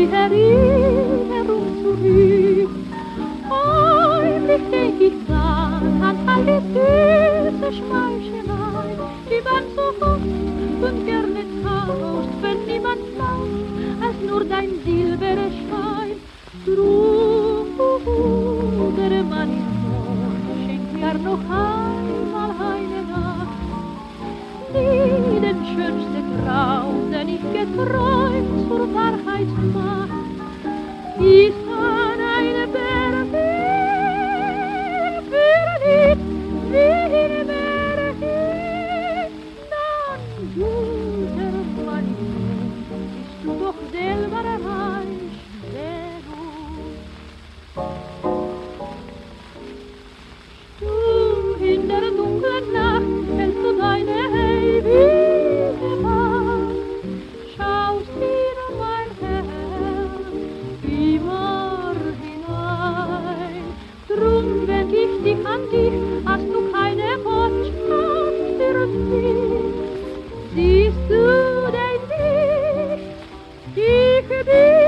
die Erinnerung zurück. Heimlich denk ich dann an all die süße Schmeichelei, die man so oft und gerne tauscht, wenn niemand lauscht, als nur dein silberer Schein. Bruder, Mann im Mond, schenk mir noch einmal eine Nacht, nie den schönsten Traum, den ich geträumt, zur Wahrheit macht, ist an eine Berge verliebt, wie in Berge. Dann, guter Mann im Mond, bist du doch selber reich genug. Stumm in der dunklen Nacht hältst du deine ewige Wacht, schaust in mein Herz immer hinein. Drum denk ich dich an dich, hast du keine Botschaft für mich. Siehst du dein Licht, ich bin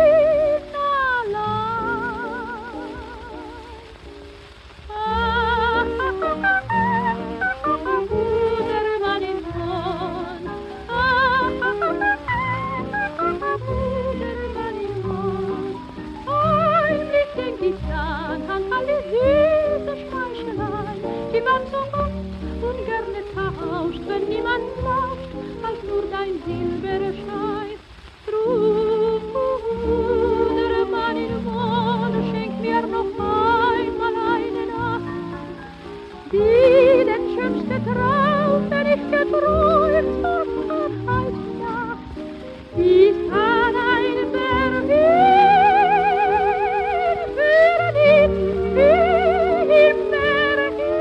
allein. Guter Mann im Mond, guter Mann im Mond, heimlich denk ich dann an all die süße Schmeichelei, die man so oft und gerne tauscht, wenn niemand lauscht, als nur dein silberer Schein. Bruder, Mann im Mond, schenk mir noch einmal eine Nacht, die den schönsten Traum, den ich geträumt, zur Wahrheit macht, ist an ein Berlin verliebt, wie im Berge.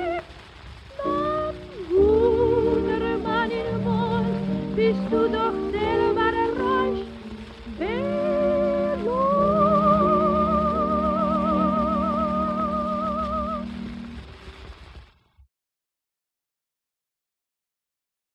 Dann, guter Mann im Mond, bist du doch